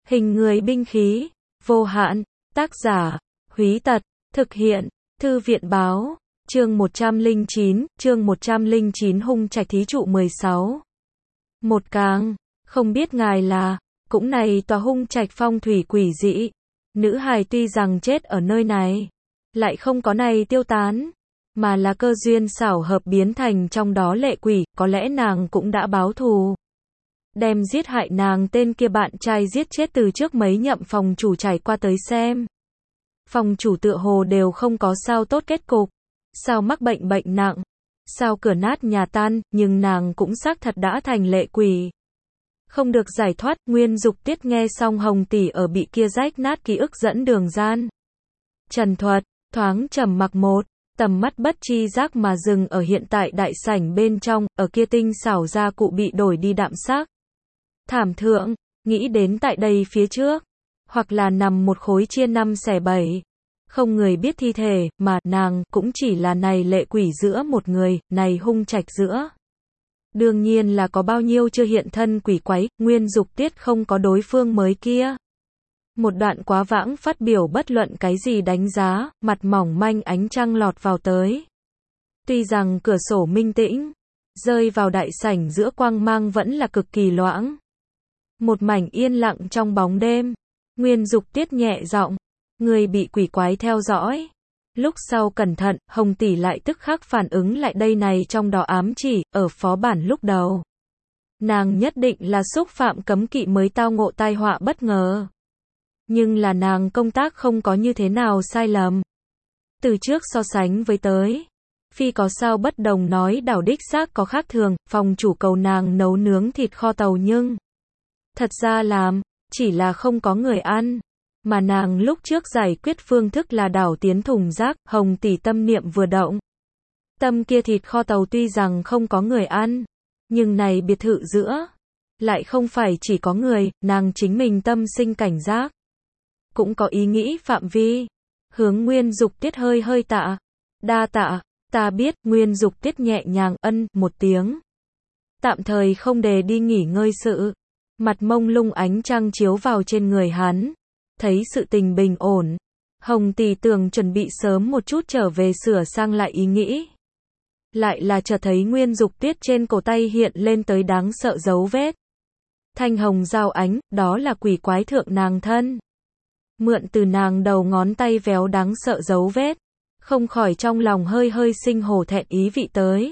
Hình người binh khí, vô hạn, tác giả, Húy Tật, thực hiện, Thư viện báo, chương 109 Hung Trạch thí trụ 16. Một càng, không biết ngài là, cũng này tòa Hung Trạch phong thủy quỷ dị. Nữ hài tuy rằng chết ở nơi này, lại không có này tiêu tán, mà là cơ duyên xảo hợp biến thành trong đó lệ quỷ, có lẽ nàng cũng đã báo thù. Đem giết hại nàng tên kia bạn trai giết chết từ trước mấy nhậm phòng chủ trải qua tới xem. Phòng chủ tựa hồ đều không có sao tốt kết cục, sao mắc bệnh nặng, sao cửa nát nhà tan, nhưng nàng cũng xác thật đã thành lệ quỷ. Không được giải thoát, Nguyên Dục Tiết nghe xong Hồng tỷ ở bị kia rách nát ký ức dẫn đường gian. Trần thuật, thoáng trầm mặc một, tầm mắt bất chi giác mà dừng ở hiện tại đại sảnh bên trong, ở kia tinh xảo gia cụ bị đổi đi đạm sắc. Thảm thượng, nghĩ đến tại đây phía trước, hoặc là nằm một khối chia 5 xẻ 7. Không người biết thi thể, mà nàng cũng chỉ là này lệ quỷ giữa một người, này hung trạch giữa. Đương nhiên là có bao nhiêu chưa hiện thân quỷ quái, Nguyên Dục Tiết không có đối phương mới kia. Một đoạn quá vãng phát biểu bất luận cái gì đánh giá, mặt mỏng manh ánh trăng lọt vào tới. Tuy rằng cửa sổ minh tĩnh, rơi vào đại sảnh giữa quang mang vẫn là cực kỳ loãng. Một mảnh yên lặng trong bóng đêm, Nguyên Dục Tiết nhẹ giọng, người bị quỷ quái theo dõi. Lúc sau cẩn thận, Hồng tỷ lại tức khắc phản ứng lại đây này trong đó ám chỉ, ở phó bản lúc đầu. Nàng nhất định là xúc phạm cấm kỵ mới tao ngộ tai họa bất ngờ. Nhưng là nàng công tác không có như thế nào sai lầm. Từ trước so sánh với tới, phi có sao bất đồng nói đảo đích xác có khác thường, phòng chủ cầu nàng nấu nướng thịt kho tàu nhưng thật ra làm, chỉ là không có người ăn. Mà nàng lúc trước giải quyết phương thức là đảo tiến thùng rác, Hồng tỷ tâm niệm vừa động. Tâm kia thịt kho tàu tuy rằng không có người ăn, nhưng này biệt thự giữa, lại không phải chỉ có người, nàng chính mình tâm sinh cảnh giác. Cũng có ý nghĩ phạm vi. Hướng Nguyên Dục Tiết hơi tạ. Đa tạ, ta biết, Nguyên Dục Tiết nhẹ nhàng ân một tiếng. Tạm thời không để đi nghỉ ngơi sự. Mặt mông lung ánh trăng chiếu vào trên người hắn. Thấy sự tình bình ổn. Hồng tỷ tưởng chuẩn bị sớm một chút trở về sửa sang lại ý nghĩ. Lại là chợt thấy Nguyên Dục Tiết trên cổ tay hiện lên tới đáng sợ dấu vết. Thanh hồng giao ánh, đó là quỷ quái thượng nàng thân. Mượn từ nàng đầu ngón tay véo đáng sợ dấu vết. Không khỏi trong lòng hơi sinh hổ thẹn ý vị tới.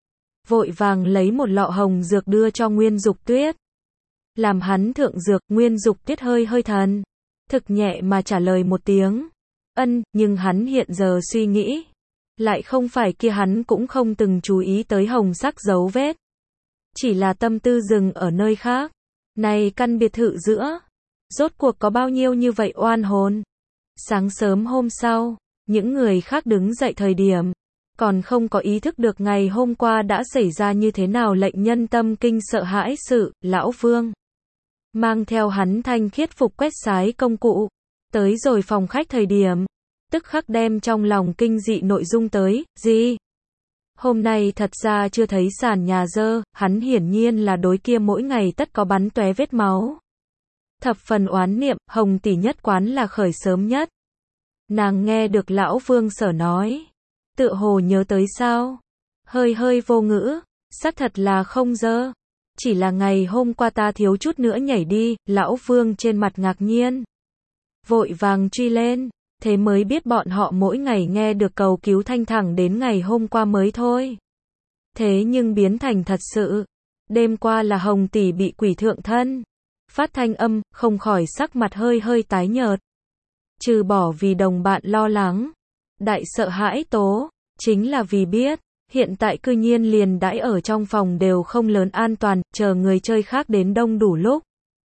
Vội vàng lấy một lọ hồng dược đưa cho Nguyên Dục Tuyết. Làm hắn thượng dược, Nguyên Dục Tiết hơi thần. Thực nhẹ mà trả lời một tiếng. Ân, nhưng hắn hiện giờ suy nghĩ. Lại không phải kia hắn cũng không từng chú ý tới hồng sắc dấu vết. Chỉ là tâm tư dừng ở nơi khác. Này căn biệt thự giữa. Rốt cuộc có bao nhiêu như vậy oan hồn. Sáng sớm hôm sau, những người khác đứng dậy thời điểm. Còn không có ý thức được ngày hôm qua đã xảy ra như thế nào lệnh nhân tâm kinh sợ hãi sự, Lão Vương. Mang theo hắn thanh khiết phục quét sái công cụ. Tới rồi phòng khách thời điểm. Tức khắc đem trong lòng kinh dị nội dung tới, gì? Hôm nay thật ra chưa thấy sàn nhà dơ, hắn hiển nhiên là đối kia mỗi ngày tất có bắn tóe vết máu. Thập phần oán niệm, Hồng tỷ nhất quán là khởi sớm nhất. Nàng nghe được Lão Vương sở nói. Tựa hồ nhớ tới sao? Hơi vô ngữ, xác thật là không dơ. Chỉ là ngày hôm qua ta thiếu chút nữa nhảy đi, Lão Vương trên mặt ngạc nhiên. Vội vàng truy lên, thế mới biết bọn họ mỗi ngày nghe được cầu cứu thanh thẳng đến ngày hôm qua mới thôi. Thế nhưng biến thành thật sự. Đêm qua là Hồng tỷ bị quỷ thượng thân. Phát thanh âm, không khỏi sắc mặt hơi tái nhợt. Trừ bỏ vì đồng bạn lo lắng, đại sợ hãi tố, chính là vì biết, hiện tại cư nhiên liền đãi ở trong phòng đều không lớn an toàn, chờ người chơi khác đến đông đủ lúc.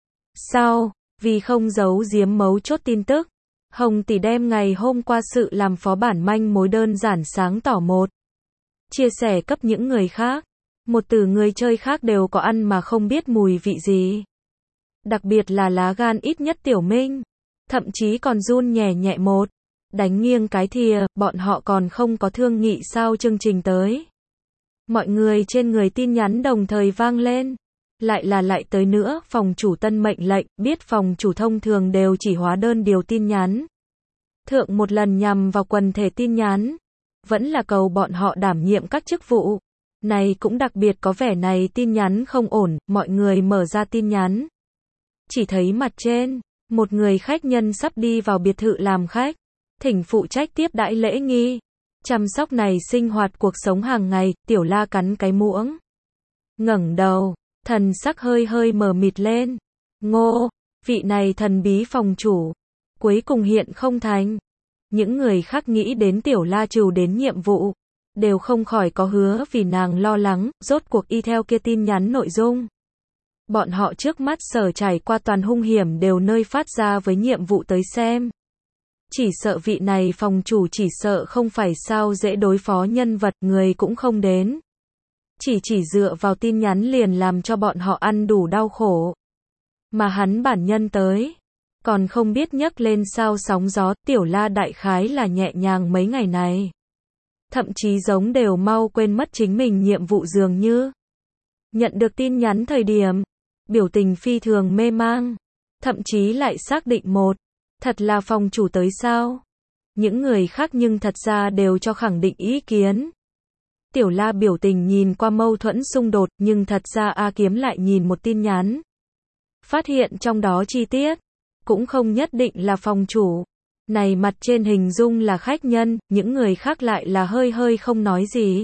Sau, vì không giấu giếm mấu chốt tin tức, Hồng tỷ đem ngày hôm qua sự làm phó bản manh mối đơn giản sáng tỏ một. Chia sẻ cấp những người khác. Một từ người chơi khác đều có ăn mà không biết mùi vị gì. Đặc biệt là lá gan ít nhất Tiểu Minh. Thậm chí còn run nhẹ một. Đánh nghiêng cái thìa, bọn họ còn không có thương nghị sao chương trình tới. Mọi người trên người tin nhắn đồng thời vang lên. Lại tới nữa, phòng chủ tân mệnh lệnh, biết phòng chủ thông thường đều chỉ hóa đơn điều tin nhắn. Thượng một lần nhằm vào quần thể tin nhắn. Vẫn là cầu bọn họ đảm nhiệm các chức vụ. Này cũng đặc biệt có vẻ này tin nhắn không ổn, mọi người mở ra tin nhắn. Chỉ thấy mặt trên, một người khách nhân sắp đi vào biệt thự làm khách. Thỉnh phụ trách tiếp đãi lễ nghi. Chăm sóc này sinh hoạt cuộc sống hàng ngày, Tiểu La cắn cái muỗng. Ngẩng đầu, thần sắc hơi hơi mờ mịt lên. Ngô, vị này thần bí phòng chủ. Cuối cùng hiện không thành. Những người khác nghĩ đến Tiểu La trừ đến nhiệm vụ. Đều không khỏi có hứa vì nàng lo lắng, rốt cuộc y theo kia tin nhắn nội dung. Bọn họ trước mắt sở trải qua toàn hung hiểm đều nơi phát ra với nhiệm vụ tới xem. Chỉ sợ vị này phòng chủ chỉ sợ không phải sao dễ đối phó nhân vật người cũng không đến. Chỉ dựa vào tin nhắn liền làm cho bọn họ ăn đủ đau khổ. Mà hắn bản nhân tới. Còn không biết nhấc lên sao sóng gió, Tiểu La đại khái là nhẹ nhàng mấy ngày này. Thậm chí giống đều mau quên mất chính mình nhiệm vụ dường như. Nhận được tin nhắn thời điểm, biểu tình phi thường mê mang. Thậm chí lại xác định thật là phòng chủ tới sao? Những người khác nhưng thật ra đều cho khẳng định ý kiến. Tiểu La biểu tình nhìn qua mâu thuẫn xung đột, nhưng thật ra A Kiếm lại nhìn một tin nhắn. Phát hiện trong đó chi tiết, cũng không nhất định là phòng chủ. Này mặt trên hình dung là khách nhân, những người khác lại là hơi hơi không nói gì.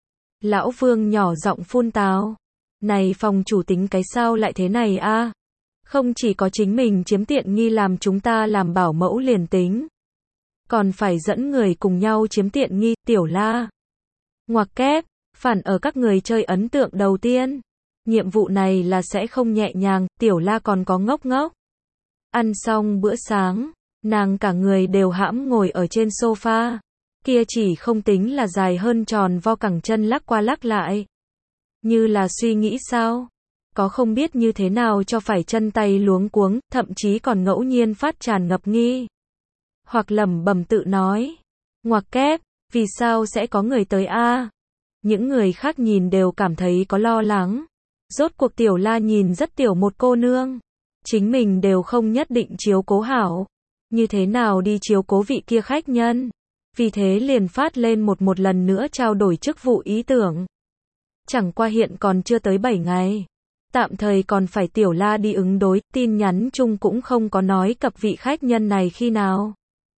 Lão Vương nhỏ giọng phun tào. Này phòng chủ tính cái sao lại thế này a? Không chỉ có chính mình chiếm tiện nghi làm chúng ta làm bảo mẫu liền tính. Còn phải dẫn người cùng nhau chiếm tiện nghi, Tiểu La. Ngoặc kép, phản ở các người chơi ấn tượng đầu tiên. Nhiệm vụ này là sẽ không nhẹ nhàng, Tiểu La còn có ngốc ngốc. Ăn xong bữa sáng, nàng cả người đều hãm ngồi ở trên sofa. Kia chỉ không tính là dài hơn tròn vo cẳng chân lắc qua lắc lại. Như là suy nghĩ sao? Có không biết như thế nào cho phải chân tay luống cuống, thậm chí còn ngẫu nhiên phát tràn ngập nghi. Hoặc lẩm bẩm tự nói. Ngoặc kép, vì sao sẽ có người tới a? Những người khác nhìn đều cảm thấy có lo lắng. Rốt cuộc Tiểu La nhìn rất tiểu một cô nương. Chính mình đều không nhất định chiếu cố hảo. Như thế nào đi chiếu cố vị kia khách nhân? Vì thế liền phát lên một lần nữa trao đổi chức vụ ý tưởng. Chẳng qua hiện còn chưa tới 7 ngày. Tạm thời còn phải Tiểu La đi ứng đối, tin nhắn chung cũng không có nói cập vị khách nhân này khi nào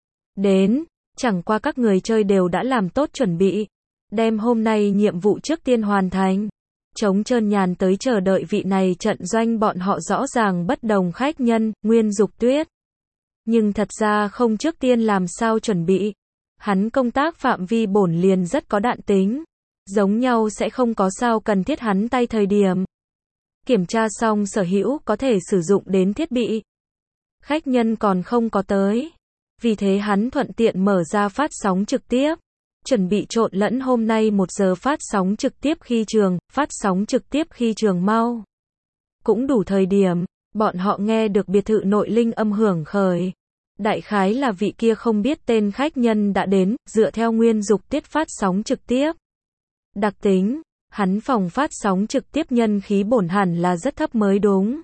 đến, chẳng qua các người chơi đều đã làm tốt chuẩn bị. Đem hôm nay nhiệm vụ trước tiên hoàn thành. Trống trơn nhàn tới chờ đợi vị này trận doanh bọn họ rõ ràng bất đồng khách nhân, Nguyên Dục Tuyết. Nhưng thật ra không trước tiên làm sao chuẩn bị. Hắn công tác phạm vi bổn liền rất có đạn tính. Giống nhau sẽ không có sao cần thiết hắn tay thời điểm. Kiểm tra xong sở hữu có thể sử dụng đến thiết bị. Khách nhân còn không có tới. Vì thế hắn thuận tiện mở ra phát sóng trực tiếp. Chuẩn bị trộn lẫn hôm nay 1 giờ phát sóng trực tiếp khi trường, phát sóng trực tiếp khi trường mau. Cũng đủ thời điểm, bọn họ nghe được biệt thự nội linh âm hưởng khởi. Đại khái là vị kia không biết tên khách nhân đã đến, dựa theo Nguyên Dục Tiết phát sóng trực tiếp. Đặc tính, hắn phòng phát sóng trực tiếp nhân khí bổn hẳn là rất thấp mới đúng.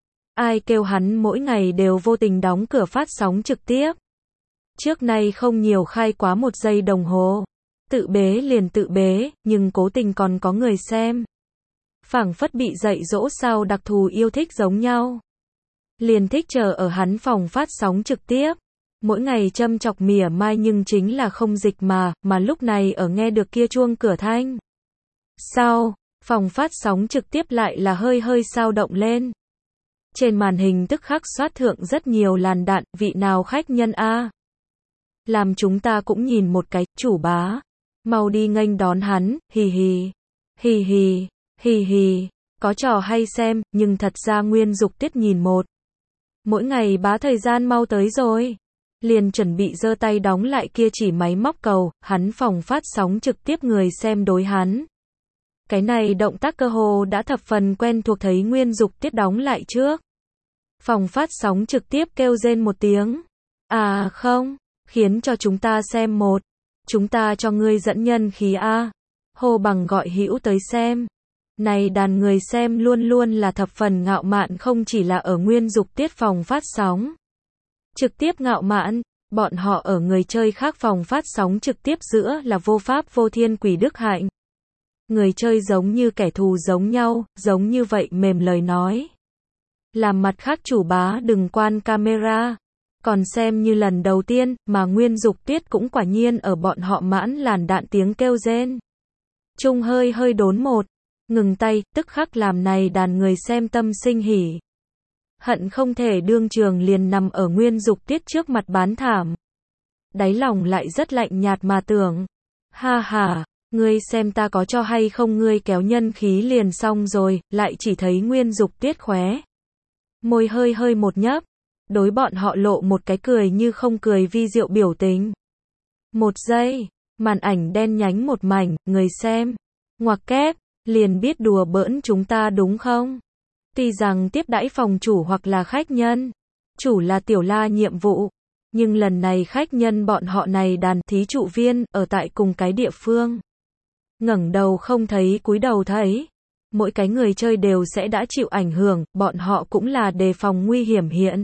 Ai kêu hắn mỗi ngày đều vô tình đóng cửa phát sóng trực tiếp. Trước nay không nhiều khai quá 1 giây đồng hồ. Tự bế liền tự bế, nhưng cố tình còn có người xem. Phảng phất bị dạy dỗ sao đặc thù yêu thích giống nhau. Liền thích chờ ở hắn phòng phát sóng trực tiếp. Mỗi ngày châm chọc mỉa mai nhưng chính là không dịch mà lúc này ở nghe được kia chuông cửa thanh. Sau, phòng phát sóng trực tiếp lại là hơi hơi sao động lên. Trên màn hình tức khắc xoát thượng rất nhiều làn đạn, vị nào khách nhân a? Làm chúng ta cũng nhìn một cái, chủ bá. Mau đi nghênh đón hắn, hì hì. Hì hì, hì hì. Có trò hay xem, nhưng thật ra Nguyên Dục Tiết nhìn mỗi ngày bá thời gian mau tới rồi. Liền chuẩn bị giơ tay đóng lại kia chỉ máy móc cầu, hắn phòng phát sóng trực tiếp người xem đối hắn. Cái này động tác cơ hồ đã thập phần quen thuộc thấy Nguyên Dục Tiết đóng lại trước. Phòng phát sóng trực tiếp kêu rên một tiếng. À không, khiến cho chúng ta xem chúng ta cho ngươi dẫn nhân khí a. Hô bằng gọi hữu tới xem. Này đàn người xem luôn luôn là thập phần ngạo mạn, không chỉ là ở nguyên dục tiết phòng phát sóng trực tiếp ngạo mạn, bọn họ ở người chơi khác phòng phát sóng trực tiếp giữa là vô pháp vô thiên quỷ đức hạnh. Người chơi giống như kẻ thù giống nhau, giống như vậy mềm lời nói. Làm mặt khác chủ bá đừng quan camera. Còn xem như lần đầu tiên, mà nguyên dục tiết cũng quả nhiên ở bọn họ mãn làn đạn tiếng kêu rên. Trung hơi hơi đốn một, ngừng tay, tức khắc làm này đàn người xem tâm sinh hỉ. Hận không thể đương trường liền nằm ở nguyên dục tiết trước mặt bán thảm. Đáy lòng lại rất lạnh nhạt mà tưởng. Ha ha, ngươi xem ta có cho hay không, ngươi kéo nhân khí liền xong rồi, lại chỉ thấy nguyên dục tiết khóe. Môi hơi hơi một nhấp, đối bọn họ lộ một cái cười như không cười vi diệu biểu tình. Một giây, màn ảnh đen nhánh một mảnh, người xem, ngoặc kép, liền biết đùa bỡn chúng ta đúng không? Tuy rằng tiếp đãi phòng chủ hoặc là khách nhân, chủ là Tiểu La nhiệm vụ, nhưng lần này khách nhân bọn họ này đàn thí trụ viên, ở tại cùng cái địa phương. Ngẩng đầu không thấy cúi đầu thấy. Mỗi cái người chơi đều sẽ đã chịu ảnh hưởng, bọn họ cũng là đề phòng nguy hiểm hiện.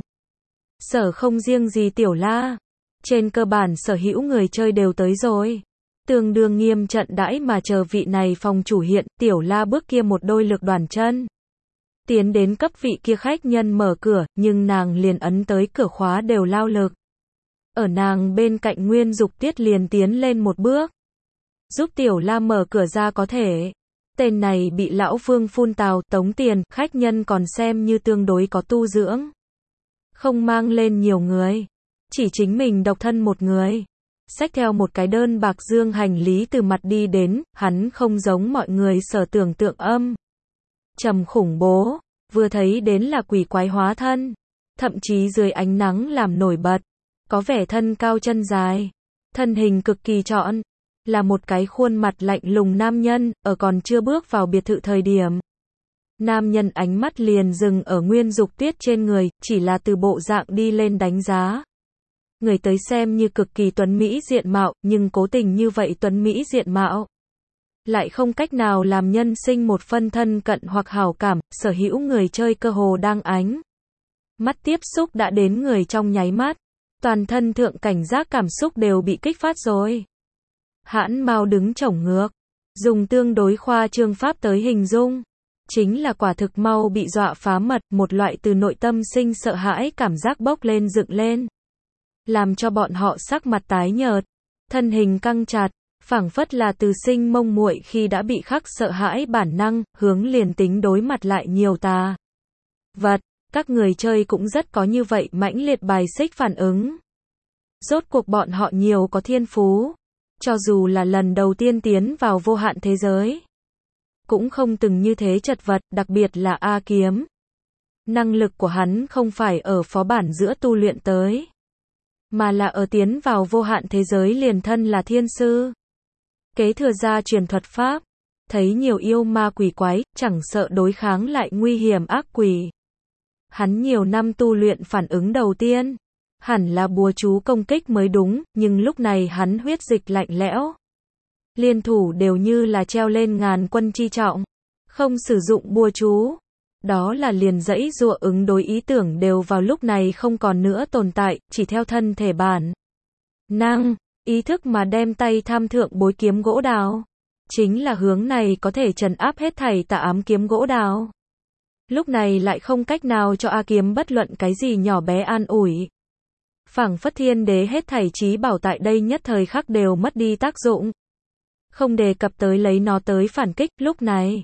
Sở không riêng gì Tiểu La. Trên cơ bản sở hữu người chơi đều tới rồi. Tương đương nghiêm trận đãi mà chờ vị này phòng chủ hiện, Tiểu La bước kia một đôi lực đoàn chân. Tiến đến cấp vị kia khách nhân mở cửa, nhưng nàng liền ấn tới cửa khóa đều lao lực. Ở nàng bên cạnh nguyên dục tiết liền tiến lên một bước. Giúp Tiểu La mở cửa ra có thể. Tên này bị lão Vương phun tào, tống tiền, khách nhân còn xem như tương đối có tu dưỡng. Không mang lên nhiều người. Chỉ chính mình độc thân một người. Xách theo một cái đơn bạc dương hành lý từ mặt đi đến, hắn không giống mọi người sở tưởng tượng âm. Trầm khủng bố, vừa thấy đến là quỷ quái hóa thân. Thậm chí dưới ánh nắng làm nổi bật. Có vẻ thân cao chân dài. Thân hình cực kỳ trọn. Là một cái khuôn mặt lạnh lùng nam nhân, ở còn chưa bước vào biệt thự thời điểm. Nam nhân ánh mắt liền dừng ở nguyên dục tiết trên người, chỉ là từ bộ dạng đi lên đánh giá. Người tới xem như cực kỳ tuấn mỹ diện mạo, nhưng cố tình như vậy tuấn mỹ diện mạo. Lại không cách nào làm nhân sinh một phân thân cận hoặc hảo cảm, sở hữu người chơi cơ hồ đang ánh. Mắt tiếp xúc đã đến người trong nháy mắt. Toàn thân thượng cảnh giác cảm xúc đều bị kích phát rồi. Hãn mau đứng chổng ngược. Dùng tương đối khoa trương pháp tới hình dung. Chính là quả thực mau bị dọa phá mật, một loại từ nội tâm sinh sợ hãi cảm giác bốc lên dựng lên. Làm cho bọn họ sắc mặt tái nhợt. Thân hình căng chặt. Phảng phất là từ sinh mông muội khi đã bị khắc sợ hãi bản năng, hướng liền tính đối mặt lại nhiều tà vật. Các người chơi cũng rất có như vậy mãnh liệt bài xích phản ứng. Rốt cuộc bọn họ nhiều có thiên phú. Cho dù là lần đầu tiên tiến vào vô hạn thế giới. Cũng không từng như thế chật vật, đặc biệt là A Kiếm. Năng lực của hắn không phải ở phó bản giữa tu luyện tới. Mà là ở tiến vào vô hạn thế giới liền thân là thiên sư. Kế thừa ra truyền thuật pháp. Thấy nhiều yêu ma quỷ quái, chẳng sợ đối kháng lại nguy hiểm ác quỷ. Hắn nhiều năm tu luyện phản ứng đầu tiên. Hẳn là bùa chú công kích mới đúng, nhưng lúc này hắn huyết dịch lạnh lẽo. Liên thủ đều như là treo lên ngàn quân chi trọng. Không sử dụng bùa chú. Đó là liền dãy dụa ứng đối ý tưởng đều vào lúc này không còn nữa tồn tại, chỉ theo thân thể bản năng, ý thức mà đem tay tham thượng bối kiếm gỗ đào. Chính là hướng này có thể trấn áp hết thảy tà ám kiếm gỗ đào. Lúc này lại không cách nào cho A Kiếm bất luận cái gì nhỏ bé an ủi. Phảng phất thiên đế hết thảy trí bảo tại đây nhất thời khắc đều mất đi tác dụng. Không đề cập tới lấy nó tới phản kích, lúc này.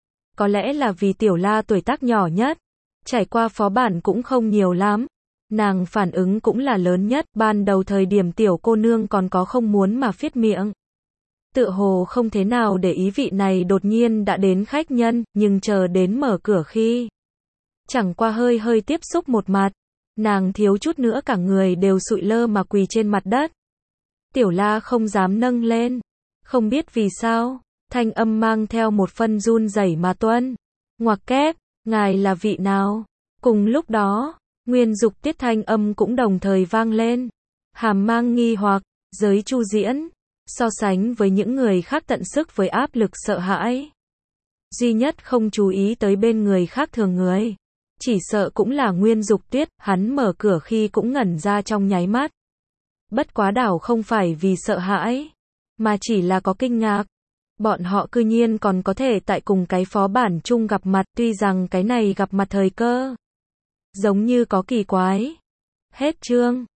Có lẽ là vì Tiểu La tuổi tác nhỏ nhất. Trải qua phó bản cũng không nhiều lắm. Nàng phản ứng cũng là lớn nhất, ban đầu thời điểm tiểu cô nương còn có không muốn mà phiết miệng. Tựa hồ không thế nào để ý vị này đột nhiên đã đến khách nhân, nhưng chờ đến mở cửa khi. Chẳng qua hơi hơi tiếp xúc một mặt. Nàng thiếu chút nữa cả người đều sụi lơ mà quỳ trên mặt đất. Tiểu La không dám nâng lên. Không biết vì sao, thanh âm mang theo một phân run rẩy mà tuân. Ngoặc kép, ngài là vị nào? Cùng lúc đó, nguyên dục tiết thanh âm cũng đồng thời vang lên. Hàm mang nghi hoặc, giới Chu diễn. So sánh với những người khác tận sức với áp lực sợ hãi. duy nhất không chú ý tới bên người khác thường người. Chỉ sợ cũng là Nguyên Dục Tuyết, hắn mở cửa khi cũng ngẩn ra trong nháy mắt. Bất quá đảo không phải vì sợ hãi, mà chỉ là có kinh ngạc. Bọn họ cư nhiên còn có thể tại cùng cái phó bản chung gặp mặt, tuy rằng cái này gặp mặt thời cơ giống như có kỳ quái. Hết chương.